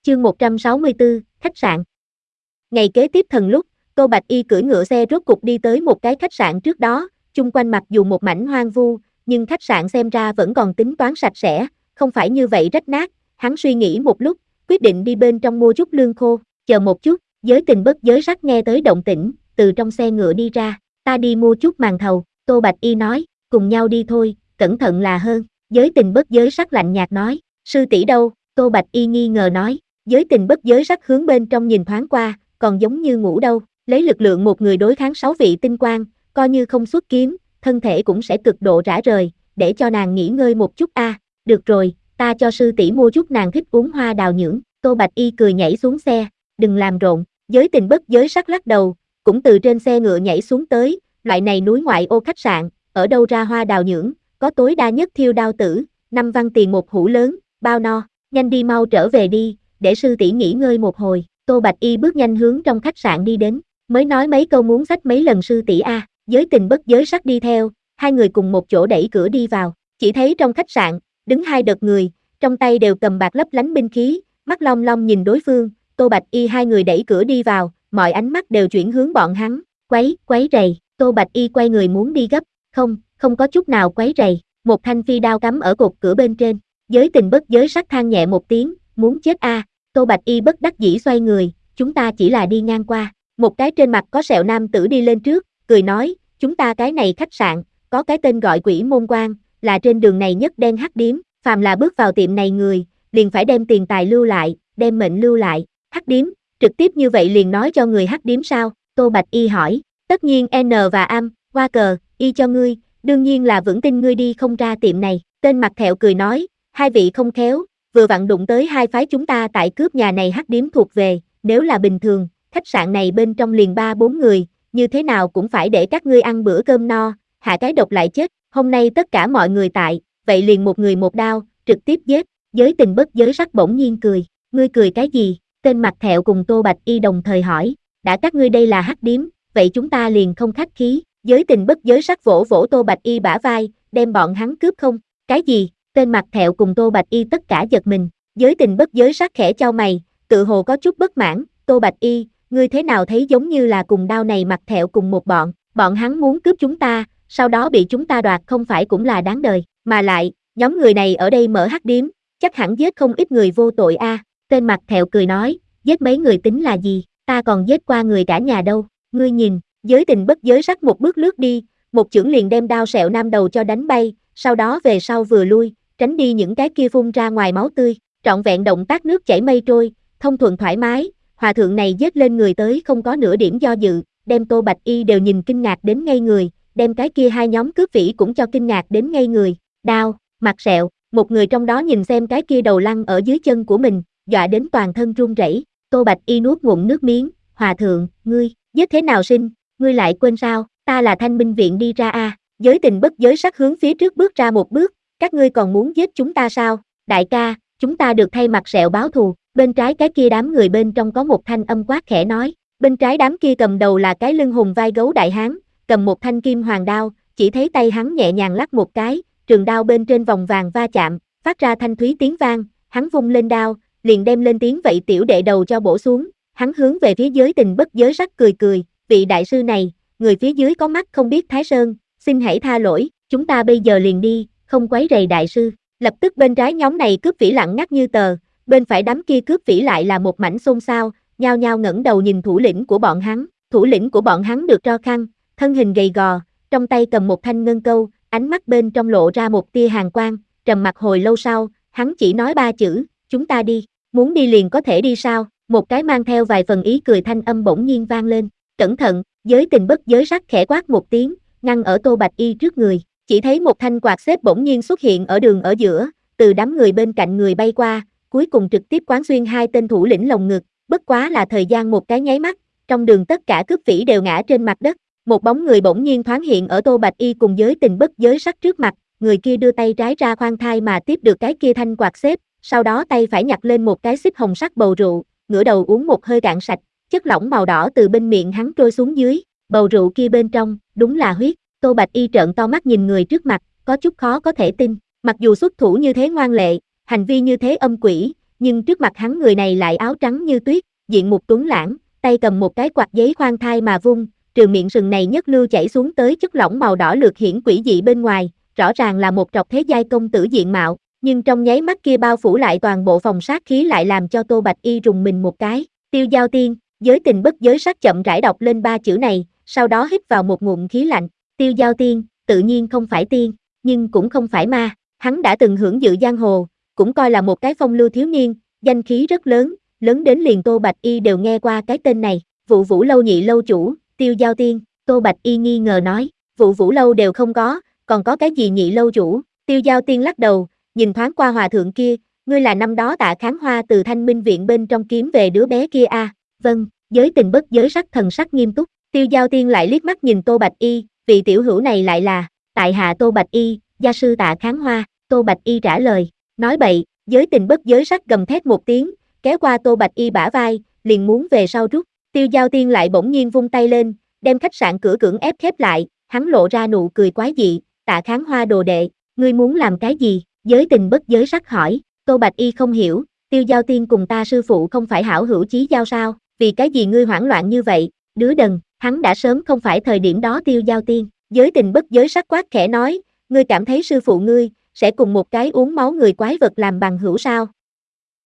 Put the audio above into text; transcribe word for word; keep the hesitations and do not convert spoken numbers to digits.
Chương một trăm sáu mươi tư, khách sạn. Ngày kế tiếp thần lúc, Tô Bạch Y cưỡi ngựa xe rốt cục đi tới một cái khách sạn trước đó, chung quanh mặc dù một mảnh hoang vu, nhưng khách sạn xem ra vẫn còn tính toán sạch sẽ, không phải như vậy rách nát. Hắn suy nghĩ một lúc, quyết định đi bên trong mua chút lương khô. Chờ một chút, Giới Tình bất giới sắc nghe tới động tĩnh, từ trong xe ngựa đi ra. Ta đi mua chút màn thầu, Tô Bạch Y nói, cùng nhau đi thôi, cẩn thận là hơn. Giới Tình bất giới sắc lạnh nhạt nói, sư tỷ đâu? Tô Bạch Y nghi ngờ nói. Giới Tình bất giới sắc hướng bên trong nhìn thoáng qua, còn giống như ngủ đâu, lấy lực lượng một người đối kháng sáu vị tinh quang, coi như không xuất kiếm, thân thể cũng sẽ cực độ rã rời, để cho nàng nghỉ ngơi một chút a. À, được rồi, ta cho sư tỷ mua chút nàng thích uống hoa đào nhưỡng. Tô Bạch Y cười nhảy xuống xe, đừng làm rộn. Giới Tình bất giới sắc lắc đầu, cũng từ trên xe ngựa nhảy xuống tới, loại này núi ngoại ô khách sạn, ở đâu ra hoa đào nhưỡng, có tối đa nhất thiêu đao tử, năm văn tiền một hũ lớn, bao no, nhanh đi mau trở về đi, để sư tỷ nghỉ ngơi một hồi. Tô Bạch Y bước nhanh hướng trong khách sạn đi đến, mới nói mấy câu muốn xách mấy lần sư tỷ a. À. Giới Tình bất giới sắc đi theo, hai người cùng một chỗ đẩy cửa đi vào, chỉ thấy trong khách sạn, đứng hai đợt người, trong tay đều cầm bạc lấp lánh binh khí, mắt long long nhìn đối phương. Tô Bạch Y hai người đẩy cửa đi vào, mọi ánh mắt đều chuyển hướng bọn hắn, quấy, quấy rầy. Tô Bạch Y quay người muốn đi gấp, không, không có chút nào quấy rầy, một thanh phi đao cắm ở cột cửa bên trên. Giới Tình bất giới sắc than nhẹ một tiếng, muốn chết a. À. Tô Bạch Y bất đắc dĩ xoay người, chúng ta chỉ là đi ngang qua. Một cái trên mặt có sẹo nam tử đi lên trước, cười nói, chúng ta cái này khách sạn, có cái tên gọi Quỷ Môn Quan, là trên đường này nhất đen hắc điếm, phàm là bước vào tiệm này người, liền phải đem tiền tài lưu lại, đem mệnh lưu lại. Hắc điếm, trực tiếp như vậy liền nói cho người hắc điếm sao? Tô Bạch Y hỏi, tất nhiên N và Am, qua cờ, Y cho ngươi, đương nhiên là vững tin ngươi đi không ra tiệm này. Tên mặt thẹo cười nói, hai vị không khéo, vừa vặn đụng tới hai phái chúng ta tại cướp nhà này hắc điếm thuộc về, nếu là bình thường, khách sạn này bên trong liền ba bốn người, như thế nào cũng phải để các ngươi ăn bữa cơm no, hạ cái độc lại chết, hôm nay tất cả mọi người tại, vậy liền một người một đao, trực tiếp giết. Giới Tình bất giới sắc bỗng nhiên cười, ngươi cười cái gì? Tên mặt thẹo cùng Tô Bạch Y đồng thời hỏi, đã các ngươi đây là hắc điếm, vậy chúng ta liền không khách khí. Giới Tình bất giới sắc vỗ vỗ Tô Bạch Y bả vai, đem bọn hắn cướp không? Cái gì? Tên mặt thẹo cùng Tô Bạch Y tất cả giật mình. Giới Tình bất giới sắc khẽ chau mày, tự hồ có chút bất mãn. Tô Bạch Y, ngươi thế nào thấy giống như là cùng đao này mặt thẹo cùng một bọn, bọn hắn muốn cướp chúng ta, sau đó bị chúng ta đoạt không phải cũng là đáng đời, mà lại, nhóm người này ở đây mở hắc điếm, chắc hẳn giết không ít người vô tội a. À. Tên mặt thẹo cười nói, giết mấy người tính là gì, ta còn giết qua người cả nhà đâu, ngươi nhìn. Giới Tình bất giới sắc một bước lướt đi, một chưởng liền đem đao sẹo nam đầu cho đánh bay, sau đó về sau vừa lui, tránh đi những cái kia phun ra ngoài máu tươi, trọn vẹn động tác nước chảy mây trôi, thông thuận thoải mái. Hòa thượng này giết lên người tới không có nửa điểm do dự, đem Tô Bạch Y đều nhìn kinh ngạc đến ngây người, đem cái kia hai nhóm cướp vĩ cũng cho kinh ngạc đến ngây người. Đao, mặt sẹo, một người trong đó nhìn xem cái kia đầu lăn ở dưới chân của mình, dọa đến toàn thân run rẩy. Tô Bạch Y nuốt ngụm nước miếng, hòa thượng, ngươi, giết thế nào sinh, ngươi lại quên sao, ta là Thanh Minh viện đi ra a. À. Giới Tình bất giới sắc hướng phía trước bước ra một bước, các ngươi còn muốn giết chúng ta sao? Đại ca, chúng ta được thay mặt sẹo báo thù. Bên trái cái kia đám người bên trong có một thanh âm quát khẽ nói, bên trái đám kia cầm đầu là cái lưng hùng vai gấu đại hán, cầm một thanh kim hoàng đao, chỉ thấy tay hắn nhẹ nhàng lắc một cái, trường đao bên trên vòng vàng va chạm, phát ra thanh thúy tiếng vang, hắn vung lên đao, liền đem lên tiếng vậy tiểu đệ đầu cho bổ xuống, hắn hướng về phía Giới Tình bất giới sắc cười cười, vị đại sư này, người phía dưới có mắt không biết Thái Sơn, xin hãy tha lỗi, chúng ta bây giờ liền đi, không quấy rầy đại sư. Lập tức bên trái nhóm này cướp vĩ lặng ngắt như tờ, bên phải đám kia cướp vĩ lại là một mảnh xôn xao, nhao nhao ngẩng đầu nhìn thủ lĩnh của bọn hắn, thủ lĩnh của bọn hắn được tro khăn, thân hình gầy gò, trong tay cầm một thanh ngân câu, ánh mắt bên trong lộ ra một tia hàn quang, trầm mặc hồi lâu sau, hắn chỉ nói ba chữ, chúng ta đi, muốn đi liền có thể đi sao? Một cái mang theo vài phần ý cười thanh âm bỗng nhiên vang lên, cẩn thận. Giới Tình bất giới sắc khẽ quát một tiếng, ngăn ở Tô Bạch Y trước người, chỉ thấy một thanh quạt xếp bỗng nhiên xuất hiện ở đường ở giữa, từ đám người bên cạnh người bay qua, cuối cùng trực tiếp quán xuyên hai tên thủ lĩnh lồng ngực, bất quá là thời gian một cái nháy mắt, trong đường tất cả cướp vĩ đều ngã trên mặt đất, một bóng người bỗng nhiên thoáng hiện ở Tô Bạch Y cùng Giới Tình bất giới sắc trước mặt, người kia đưa tay trái ra khoan thai mà tiếp được cái kia thanh quạt xếp, sau đó tay phải nhặt lên một cái xích hồng sắc bầu rượu, ngửa đầu uống một hơi cạn sạch, chất lỏng màu đỏ từ bên miệng hắn trôi xuống dưới, bầu rượu kia bên trong, đúng là huyết. Tô Bạch Y trợn to mắt nhìn người trước mặt, có chút khó có thể tin, mặc dù xuất thủ như thế ngoan lệ, hành vi như thế âm quỷ, nhưng trước mặt hắn người này lại áo trắng như tuyết, diện mục tuấn lãng, tay cầm một cái quạt giấy khoan thai mà vung, trừ miệng sừng này nhất lưu chảy xuống tới chất lỏng màu đỏ lược hiển quỷ dị bên ngoài, rõ ràng là một trọc thế giai công tử diện mạo, nhưng trong nháy mắt kia bao phủ lại toàn bộ phòng sát khí lại làm cho Tô Bạch Y rùng mình một cái. Tiêu Giao Tiên, giới tình bất giới sắc chậm rãi đọc lên ba chữ này, sau đó hít vào một ngụm khí lạnh. Tiêu Giao Tiên, tự nhiên không phải tiên, nhưng cũng không phải ma. Hắn đã từng hưởng dự giang hồ, cũng coi là một cái phong lưu thiếu niên, danh khí rất lớn, lớn đến liền Tô Bạch Y đều nghe qua cái tên này. Vụ Vũ lâu nhị lâu chủ, Tiêu Giao Tiên. Tô Bạch Y nghi ngờ nói, Vụ Vũ lâu đều không có, còn có cái gì nhị lâu chủ? Tiêu Giao Tiên lắc đầu, nhìn thoáng qua hòa thượng kia, ngươi là năm đó Tạ Kháng Hoa từ Thanh Minh viện bên trong kiếm về đứa bé kia à? Vâng, giới tình bất giới sắc thần sắc nghiêm túc. Tiêu Giao Tiên lại liếc mắt nhìn Tô Bạch Y, vị tiểu hữu này lại là tại hạ Tô Bạch Y, gia sư Tạ Kháng Hoa. Tô Bạch Y trả lời, nói bậy. Giới tình bất giới sắc gầm thét một tiếng, kéo qua Tô Bạch Y bả vai, liền muốn về sau rút. Tiêu Giao Tiên lại bỗng nhiên vung tay lên, đem khách sạn cửa cưỡng ép khép lại, hắn lộ ra nụ cười quái dị. Tạ Kháng Hoa đồ đệ, ngươi muốn làm cái gì? Giới tình bất giới sắc hỏi. Tô Bạch Y không hiểu, Tiêu Giao Tiên cùng ta sư phụ không phải hảo hữu chí giao sao, vì cái gì ngươi hoảng loạn như vậy? Đứa đần, hắn đã sớm không phải thời điểm đó. Tiêu Giao Tiên, giới tình bất giới sắc quát khẽ nói, ngươi cảm thấy sư phụ ngươi sẽ cùng một cái uống máu người quái vật làm bằng hữu sao?